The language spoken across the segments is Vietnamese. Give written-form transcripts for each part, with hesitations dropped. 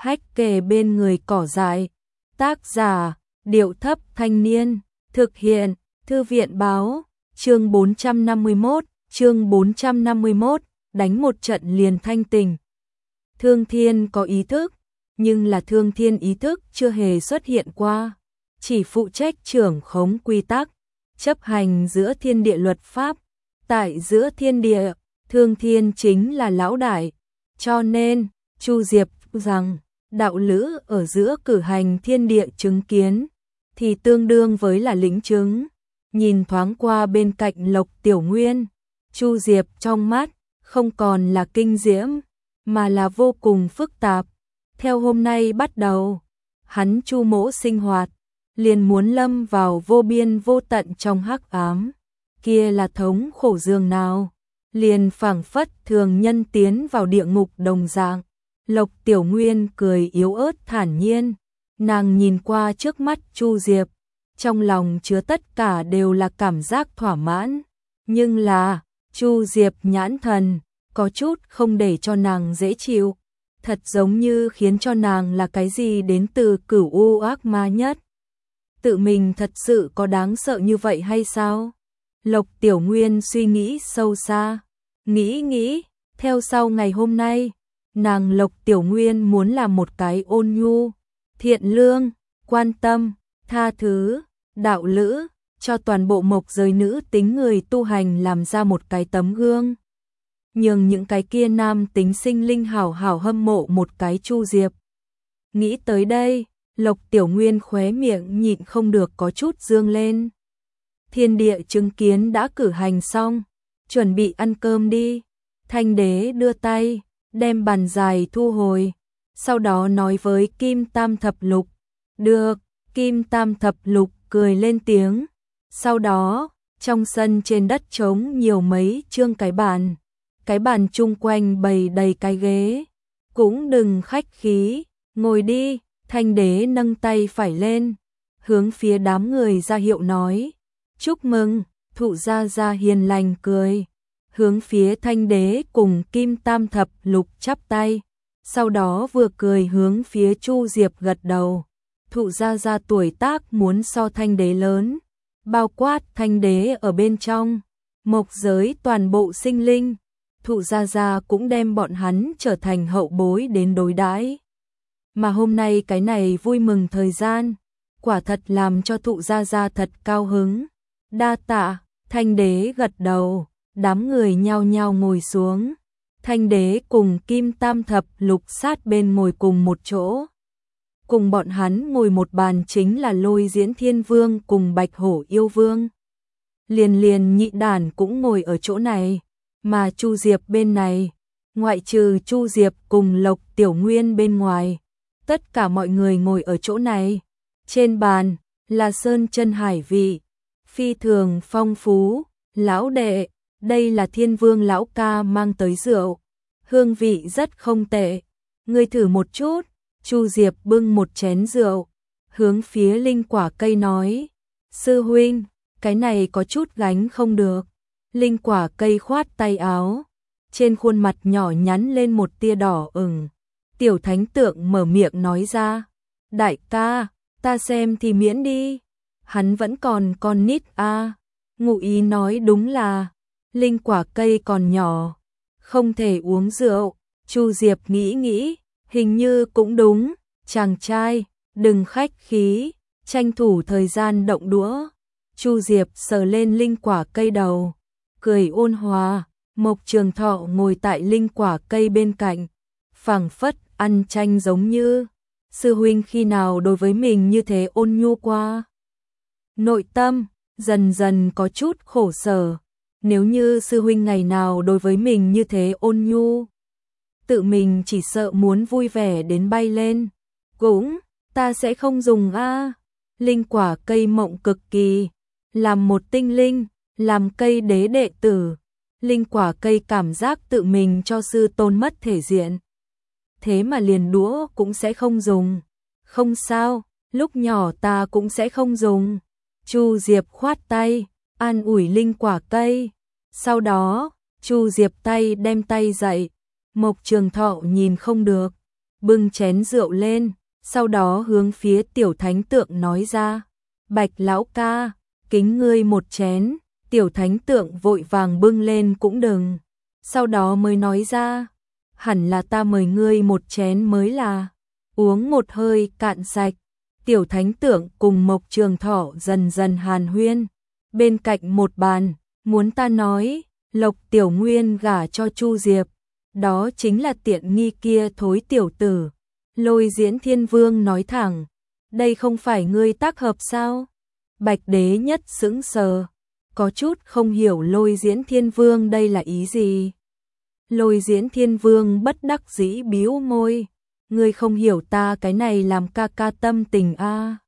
hách kề bên người cỏ dại. Tác giả, Điệu Thấp Thanh Niên. Thực hiện, Thư viện báo. Chương 451, đánh một trận liền thanh tình. Thương Thiên có ý thức, nhưng là Thương Thiên ý thức chưa hề xuất hiện qua. Chỉ phụ trách trưởng khống quy tắc, chấp hành giữa thiên địa luật pháp. Tại giữa thiên địa, Thương Thiên chính là lão đại. Cho nên, Chu Diệp rằng, đạo lữ ở giữa cử hành thiên địa chứng kiến, thì tương đương với là lĩnh chứng. Nhìn thoáng qua bên cạnh Lộc Tiểu Nguyên, Chu Diệp trong mắt không còn là kinh diễm, mà là vô cùng phức tạp. Theo hôm nay bắt đầu, hắn Chu Mỗ sinh hoạt, liền muốn lâm vào vô biên vô tận trong hắc ám. Kia là thống khổ giường nào, liền phảng phất thường nhân tiến vào địa ngục đồng dạng. Lộc Tiểu Nguyên cười yếu ớt thản nhiên, nàng nhìn qua trước mắt Chu Diệp, trong lòng chứa tất cả đều là cảm giác thỏa mãn. Nhưng là, Chu Diệp nhãn thần, có chút không để cho nàng dễ chịu, thật giống như khiến cho nàng là cái gì đến từ cửu u ác ma nhất. Tự mình thật sự có đáng sợ như vậy hay sao? Lộc Tiểu Nguyên suy nghĩ sâu xa, nghĩ, theo sau ngày hôm nay, nàng Lộc Tiểu Nguyên muốn làm một cái ôn nhu, thiện lương, quan tâm, tha thứ, đạo lữ, cho toàn bộ mộc giới nữ tính người tu hành làm ra một cái tấm gương. Nhưng những cái kia nam tính sinh linh hảo hảo hâm mộ một cái Chu Diệp. Nghĩ tới đây, Lộc Tiểu Nguyên khóe miệng nhịn không được có chút dương lên. Thiên địa chứng kiến đã cử hành xong, chuẩn bị ăn cơm đi. Thanh đế đưa tay, đem bàn dài thu hồi, sau đó nói với Kim Tam Thập Lục. Được, Kim Tam Thập Lục cười lên tiếng. Sau đó, trong sân trên đất trống nhiều mấy chương cái bàn chung quanh bày đầy cái ghế. Cũng đừng khách khí, ngồi đi. Thanh đế nâng tay phải lên, hướng phía đám người ra hiệu nói. Chúc mừng, Thụ Gia Gia hiền lành cười, hướng phía Thanh đế cùng Kim Tam Thập Lục chắp tay, sau đó vừa cười hướng phía Chu Diệp gật đầu. Thụ Gia Gia tuổi tác muốn so Thanh đế lớn, bao quát Thanh đế ở bên trong, mộc giới toàn bộ sinh linh, Thụ Gia Gia cũng đem bọn hắn trở thành hậu bối đến đối đãi. Mà hôm nay cái này vui mừng thời gian, quả thật làm cho Thụ Gia Gia thật cao hứng. Đa tạ, Thanh đế gật đầu, đám người nhao nhao ngồi xuống. Thanh đế cùng Kim Tam Thập Lục sát bên ngồi cùng một chỗ. Cùng bọn hắn ngồi một bàn chính là Lôi Diễn Thiên Vương cùng Bạch Hổ Yêu Vương. Liền Nhị Đản cũng ngồi ở chỗ này, mà Chu Diệp bên này, ngoại trừ Chu Diệp cùng Lộc Tiểu Nguyên bên ngoài, tất cả mọi người ngồi ở chỗ này. Trên bàn là sơn chân hải vị, phi thường phong phú. Lão đệ, đây là Thiên Vương lão ca mang tới rượu, hương vị rất không tệ, ngươi thử một chút. Chu Diệp bưng một chén rượu, hướng phía Linh Quả Cây nói. Sư huynh, cái này có chút gánh không được. Linh Quả Cây khoát tay áo, trên khuôn mặt nhỏ nhắn lên một tia đỏ ửng. Tiểu Thánh Tượng mở miệng nói ra. Đại ca, ta xem thì miễn đi. Hắn vẫn còn con nít a. Ngụ ý nói đúng là, Linh Quả Cây còn nhỏ, không thể uống rượu. Chu Diệp nghĩ, hình như cũng đúng. Chàng trai, đừng khách khí, tranh thủ thời gian động đũa. Chu Diệp sờ lên Linh Quả Cây đầu, cười ôn hòa. Mộc Trường Thọ ngồi tại Linh Quả Cây bên cạnh, phảng phất ăn chanh giống như. Sư huynh khi nào đối với mình như thế ôn nhu qua? Nội tâm dần dần có chút khổ sở. Nếu như sư huynh ngày nào đối với mình như thế ôn nhu, tự mình chỉ sợ muốn vui vẻ đến bay lên. Cũng, ta sẽ không dùng a. Linh Quả Cây mộng cực kỳ, làm một tinh linh, làm cây đế đệ tử. Linh Quả Cây cảm giác tự mình cho sư tôn mất thể diện. Thế mà liền đũa cũng sẽ không dùng. Không sao, lúc nhỏ ta cũng sẽ không dùng. Chu Diệp khoát tay, an ủi Linh Quả Cây. Sau đó, Chu Diệp tay đem tay dậy. Mộc Trường Thọ nhìn không được, bưng chén rượu lên, sau đó hướng phía Tiểu Thánh Tượng nói ra, Bạch lão ca, kính ngươi một chén. Tiểu Thánh Tượng vội vàng bưng lên cũng đừng, sau đó mới nói ra, hẳn là ta mời ngươi một chén mới là, uống một hơi cạn sạch. Tiểu Thánh Tượng cùng Mộc Trường Thọ dần dần hàn huyên, bên cạnh một bàn, muốn ta nói, Lộc Tiểu Nguyên gả cho Chu Diệp, đó chính là tiện nghi kia thối tiểu tử. Lôi Diễn Thiên Vương nói thẳng, đây không phải ngươi tác hợp sao? Bạch Đế Nhất sững sờ, có chút không hiểu Lôi Diễn Thiên Vương đây là ý gì. Lôi Diễn Thiên Vương bất đắc dĩ bĩu môi, ngươi không hiểu ta cái này làm ca ca tâm tình a.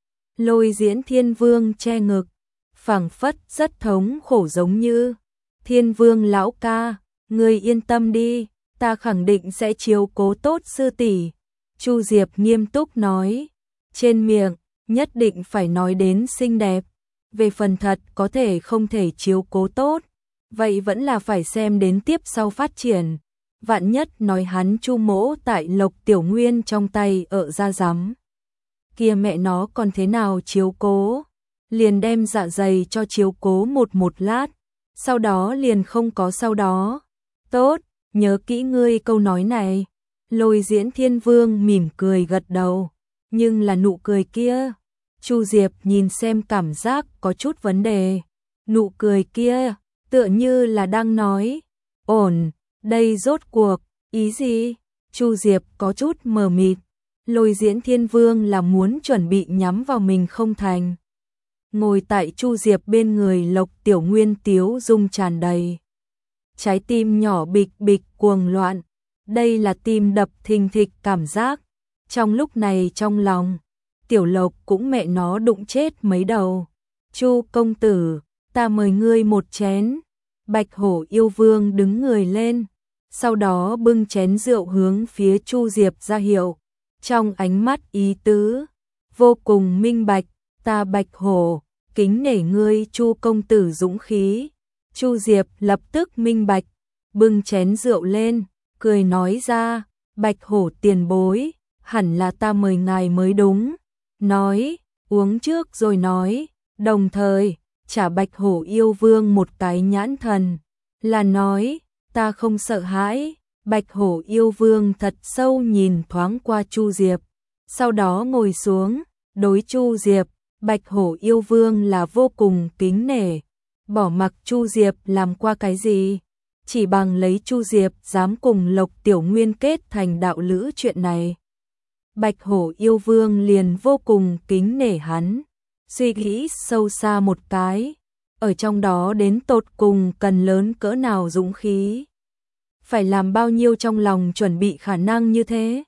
Lôi Diễn Thiên Vương che ngực, phảng phất rất thống khổ giống như, Thiên Vương lão ca, ngươi yên tâm đi, ta khẳng định sẽ chiếu cố tốt sư tỷ. Chu Diệp nghiêm túc nói, trên miệng nhất định phải nói đến xinh đẹp, về phần thật có thể không thể chiếu cố tốt, vậy vẫn là phải xem đến tiếp sau phát triển. Vạn nhất nói hắn Chu mỗ tại Lộc Tiểu Nguyên trong tay ở ra rắm, kia mẹ nó còn thế nào chiếu cố, liền đem dạ dày cho chiếu cố một lát, sau đó liền không có sau đó. Tốt, nhớ kỹ ngươi câu nói này. Lôi Diễn Thiên Vương mỉm cười gật đầu, nhưng là nụ cười kia, Chu Diệp nhìn xem cảm giác có chút vấn đề. Nụ cười kia, tựa như là đang nói, ổn, đây rốt cuộc, ý gì? Chu Diệp có chút mờ mịt, Lôi Diễn Thiên Vương là muốn chuẩn bị nhắm vào mình không thành. Ngồi tại Chu Diệp bên người Lộc Tiểu Nguyên tiếu dung tràn đầy. Trái tim nhỏ bịch bịch cuồng loạn, đây là tim đập thình thịch cảm giác. Trong lúc này trong lòng, Tiểu Lộc cũng mẹ nó đụng chết mấy đầu. Chu công tử, ta mời ngươi một chén. Bạch Hổ Yêu Vương đứng người lên, sau đó bưng chén rượu hướng phía Chu Diệp ra hiệu, trong ánh mắt ý tứ vô cùng minh bạch, ta Bạch Hổ kính nể ngươi Chu công tử dũng khí. Chu Diệp lập tức minh bạch, bưng chén rượu lên, cười nói ra, Bạch Hổ tiền bối, hẳn là ta mời ngài mới đúng. Nói, uống trước rồi nói, đồng thời trả Bạch Hổ Yêu Vương một cái nhãn thần, là nói, ta không sợ hãi. Bạch Hổ Yêu Vương thật sâu nhìn thoáng qua Chu Diệp, sau đó ngồi xuống, đối Chu Diệp, Bạch Hổ Yêu Vương là vô cùng kính nể, bỏ mặc Chu Diệp làm qua cái gì, chỉ bằng lấy Chu Diệp dám cùng Lộc Tiểu Nguyên kết thành đạo lữ chuyện này. Bạch Hổ Yêu Vương liền vô cùng kính nể hắn, suy nghĩ sâu xa một cái, ở trong đó đến tột cùng cần lớn cỡ nào dũng khí, phải làm bao nhiêu trong lòng chuẩn bị khả năng như thế.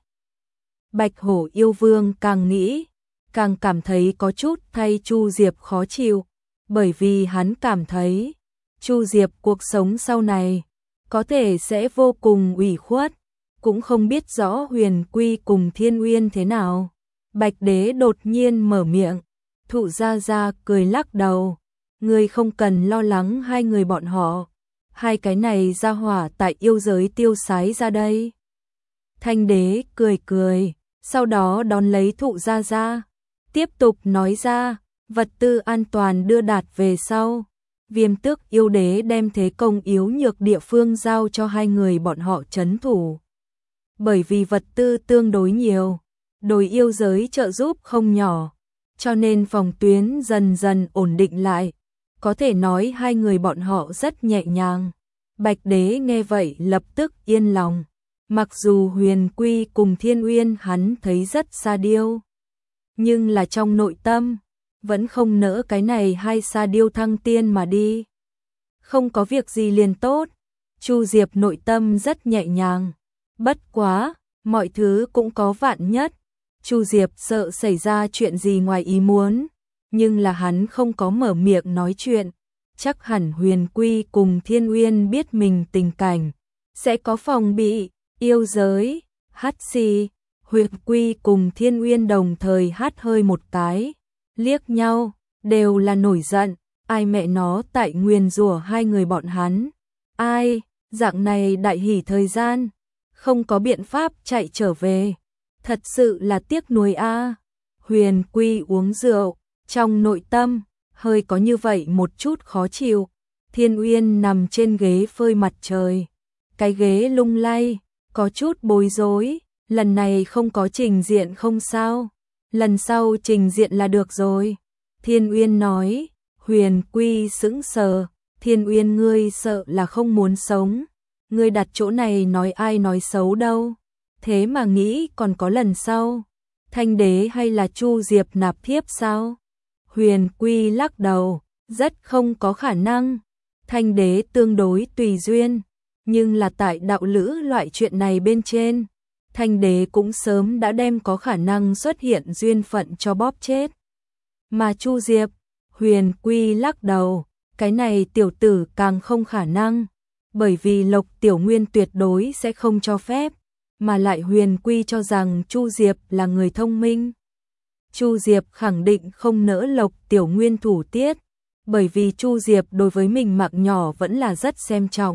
Bạch Hổ Yêu Vương càng nghĩ, càng cảm thấy có chút thay Chu Diệp khó chịu, bởi vì hắn cảm thấy Chu Diệp cuộc sống sau này có thể sẽ vô cùng ủy khuất, cũng không biết rõ Huyền Quy cùng Thiên Uyên thế nào. Bạch Đế đột nhiên mở miệng, Thụ Gia Gia cười lắc đầu, ngươi không cần lo lắng hai người bọn họ, hai cái này ra hỏa tại yêu giới tiêu sái ra đây. Thanh Đế cười cười, sau đó đón lấy Thụ Gia Gia, tiếp tục nói ra, vật tư an toàn đưa đạt về sau. Viêm Tước Yêu Đế đem thế công yếu nhược địa phương giao cho hai người bọn họ trấn thủ. Bởi vì vật tư tương đối nhiều, đối yêu giới trợ giúp không nhỏ, cho nên phòng tuyến dần dần ổn định lại, có thể nói hai người bọn họ rất nhẹ nhàng. Bạch Đế nghe vậy lập tức yên lòng, mặc dù Huyền Quy cùng Thiên Uyên hắn thấy rất xa điêu, nhưng là trong nội tâm vẫn không nỡ cái này hai sa điêu thăng tiên mà đi. Không có việc gì liền tốt. Chu Diệp nội tâm rất nhẹ nhàng. Bất quá, mọi thứ cũng có vạn nhất. Chu Diệp sợ xảy ra chuyện gì ngoài ý muốn, nhưng là hắn không có mở miệng nói chuyện. Chắc hẳn Huyền Quy cùng Thiên Uyên biết mình tình cảnh, sẽ có phòng bị. Yêu giới, hắt xì. Huyền Quy cùng Thiên Uyên đồng thời hắt hơi một cái, liếc nhau, đều là nổi giận, ai mẹ nó tại nguyền rủa hai người bọn hắn, ai, dạng này đại hỉ thời gian, không có biện pháp chạy trở về. Thật sự là tiếc nuối a. Huyền Quy uống rượu, trong nội tâm hơi có như vậy một chút khó chịu. Thiên Uyên nằm trên ghế phơi mặt trời, cái ghế lung lay, có chút bối rối, lần này không có trình diện không sao, lần sau trình diện là được rồi. Thiên Uyên nói. Huyền Quy sững sờ, Thiên Uyên ngươi sợ là không muốn sống, ngươi đặt chỗ này nói ai nói xấu đâu, thế mà nghĩ còn có lần sau. Thanh đế hay là Chu Diệp nạp thiếp sao? Huyền Quy lắc đầu, rất không có khả năng. Thanh đế tương đối tùy duyên, nhưng là tại đạo lữ loại chuyện này bên trên, Thanh đế cũng sớm đã đem có khả năng xuất hiện duyên phận cho bóp chết. Mà Chu Diệp, Huyền Quy lắc đầu, cái này tiểu tử càng không khả năng, bởi vì Lộc Tiểu Nguyên tuyệt đối sẽ không cho phép, mà lại Huyền Quy cho rằng Chu Diệp là người thông minh. Chu Diệp khẳng định không nỡ Lộc Tiểu Nguyên thủ tiết, bởi vì Chu Diệp đối với mình mạng nhỏ vẫn là rất xem trọng.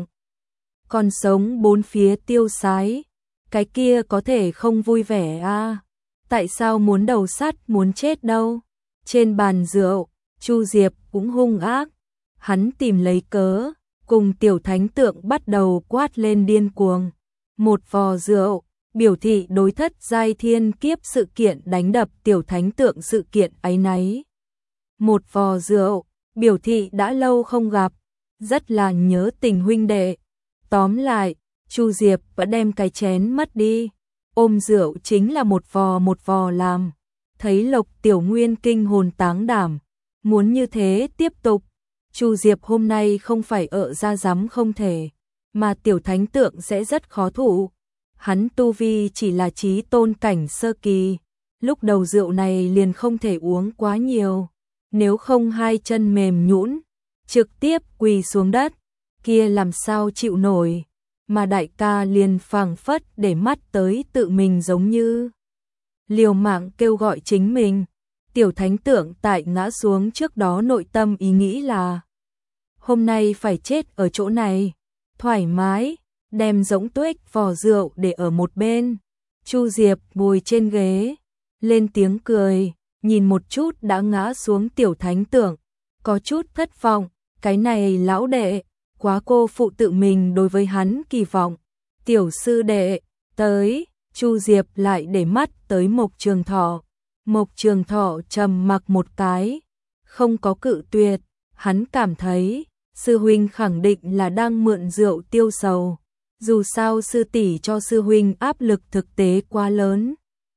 Còn sống bốn phía tiêu sái, cái kia có thể không vui vẻ à? Tại sao muốn đầu sắt muốn chết đâu? Trên bàn rượu, Chu Diệp cũng hung ác, hắn tìm lấy cớ, cùng tiểu thánh tượng bắt đầu quát lên điên cuồng. Một vò rượu, biểu thị đối thất giai thiên kiếp sự kiện đánh đập tiểu thánh tượng sự kiện áy náy. Một vò rượu, biểu thị đã lâu không gặp, rất là nhớ tình huynh đệ. Tóm lại, Chu Diệp vẫn đem cái chén mất đi, ôm rượu chính là một vò làm. Thấy Lộc Tiểu Nguyên kinh hồn táng đảm, muốn như thế tiếp tục, Chu Diệp hôm nay không phải ợ ra dám không thể, mà tiểu thánh tượng sẽ rất khó thủ. Hắn tu vi chỉ là chí tôn cảnh sơ kỳ, lúc đầu rượu này liền không thể uống quá nhiều, nếu không hai chân mềm nhũn, trực tiếp quỳ xuống đất, kia làm sao chịu nổi, mà đại ca liền phảng phất để mắt tới tự mình giống như liều mạng kêu gọi chính mình. Tiểu thánh tượng tại ngã xuống trước đó nội tâm ý nghĩ là hôm nay phải chết ở chỗ này, thoải mái, đem rỗng tuếch vò rượu để ở một bên. Chu Diệp ngồi trên ghế, lên tiếng cười, nhìn một chút đã ngã xuống tiểu thánh tượng, có chút thất vọng, cái này lão đệ, quá cô phụ tự mình đối với hắn kỳ vọng. Tiểu sư đệ, tới, Chu Diệp lại để mắt tới Mộc Trường Thọ. Mộc Trường Thọ trầm mặc một cái, không có cự tuyệt, hắn cảm thấy sư huynh khẳng định là đang mượn rượu tiêu sầu. Dù sao sư tỷ cho sư huynh áp lực thực tế quá lớn.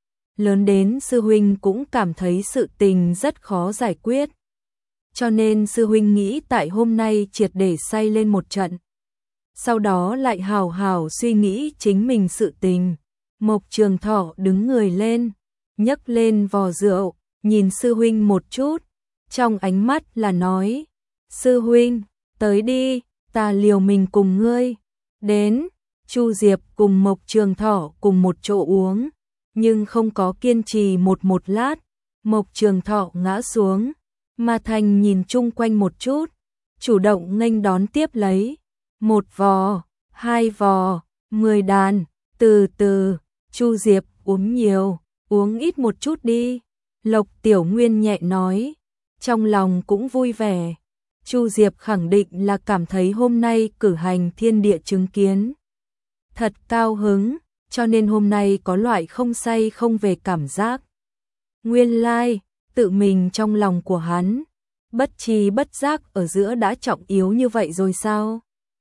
Lớn đến sư huynh cũng cảm thấy sự tình rất khó giải quyết. Cho nên sư huynh nghĩ tại hôm nay triệt để say lên một trận. Sau đó lại hào hào suy nghĩ chính mình sự tình. Mộc Trường Thọ đứng người lên, nhấc lên vò rượu, nhìn sư huynh một chút, trong ánh mắt là nói, sư huynh, tới đi, ta liều mình cùng ngươi. Đến, Chu Diệp cùng Mộc Trường Thọ cùng một chỗ uống, nhưng không có kiên trì một lát, Mộc Trường Thọ ngã xuống, Ma Thành nhìn chung quanh một chút, chủ động nghênh đón tiếp lấy, một vò, hai vò, 10 đàn, từ từ, Chu Diệp uống nhiều, uống ít một chút đi. Lộc Tiểu Nguyên nhẹ nói, trong lòng cũng vui vẻ. Chu Diệp khẳng định là cảm thấy hôm nay cử hành thiên địa chứng kiến. Thật cao hứng, cho nên hôm nay có loại không say không về cảm giác. Nguyên lai, tự mình trong lòng của hắn, bất tri bất giác ở giữa đã trọng yếu như vậy rồi sao?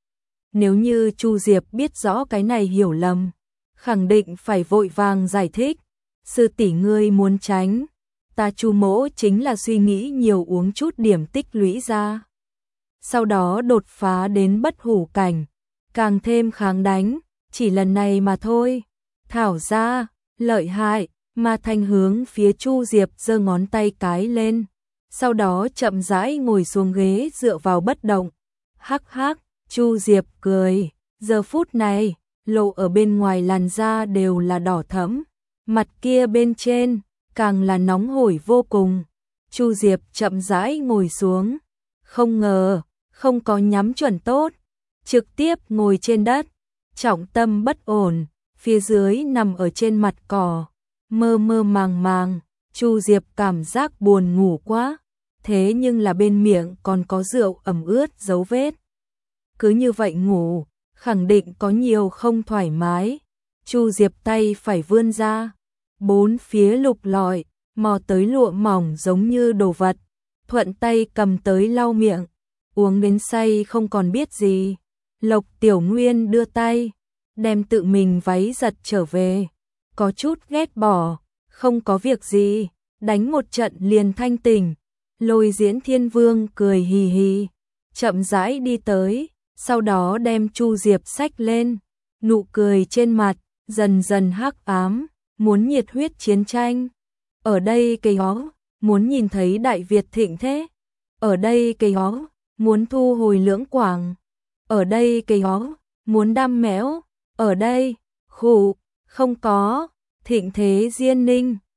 Nếu như Chu Diệp biết rõ cái này hiểu lầm, khẳng định phải vội vàng giải thích. Sư tỷ ngươi muốn tránh, ta Chu mỗ chính là suy nghĩ nhiều uống chút điểm tích lũy ra. Sau đó đột phá đến bất hủ cảnh, càng thêm kháng đánh, chỉ lần này mà thôi. Thảo ra, lợi hại, Ma Thanh hướng phía Chu Diệp giơ ngón tay cái lên, sau đó chậm rãi ngồi xuống ghế dựa vào bất động. Hắc hắc, Chu Diệp cười, giờ phút này, lộ ở bên ngoài làn da đều là đỏ thẫm, mặt kia bên trên, càng là nóng hổi vô cùng. Chu Diệp chậm rãi ngồi xuống, không ngờ, không có nhắm chuẩn tốt, trực tiếp ngồi trên đất, trọng tâm bất ổn, phía dưới nằm ở trên mặt cỏ, mơ mơ màng màng, Chu Diệp cảm giác buồn ngủ quá, thế nhưng là bên miệng còn có rượu ẩm ướt dấu vết. Cứ như vậy ngủ, khẳng định có nhiều không thoải mái. Chu Diệp tay phải vươn ra, bốn phía lục lọi, mò tới lụa mỏng giống như đồ vật, thuận tay cầm tới lau miệng, uống đến say không còn biết gì. Lộc Tiểu Nguyên đưa tay, đem tự mình váy giật trở về, có chút ghét bỏ, không có việc gì, đánh một trận liền thanh tỉnh. Lôi Diễn Thiên Vương cười hì hì, chậm rãi đi tới, sau đó đem Chu Diệp xách lên, nụ cười trên mặt dần dần hắc ám, muốn nhiệt huyết chiến tranh. Ở đây cây ó, muốn nhìn thấy Đại Việt thịnh thế. Ở đây cây ó, muốn thu hồi Lưỡng Quảng. Ở đây cây ó, muốn đam mẽo. Ở đây, khụ, không có, thịnh thế Diên Ninh.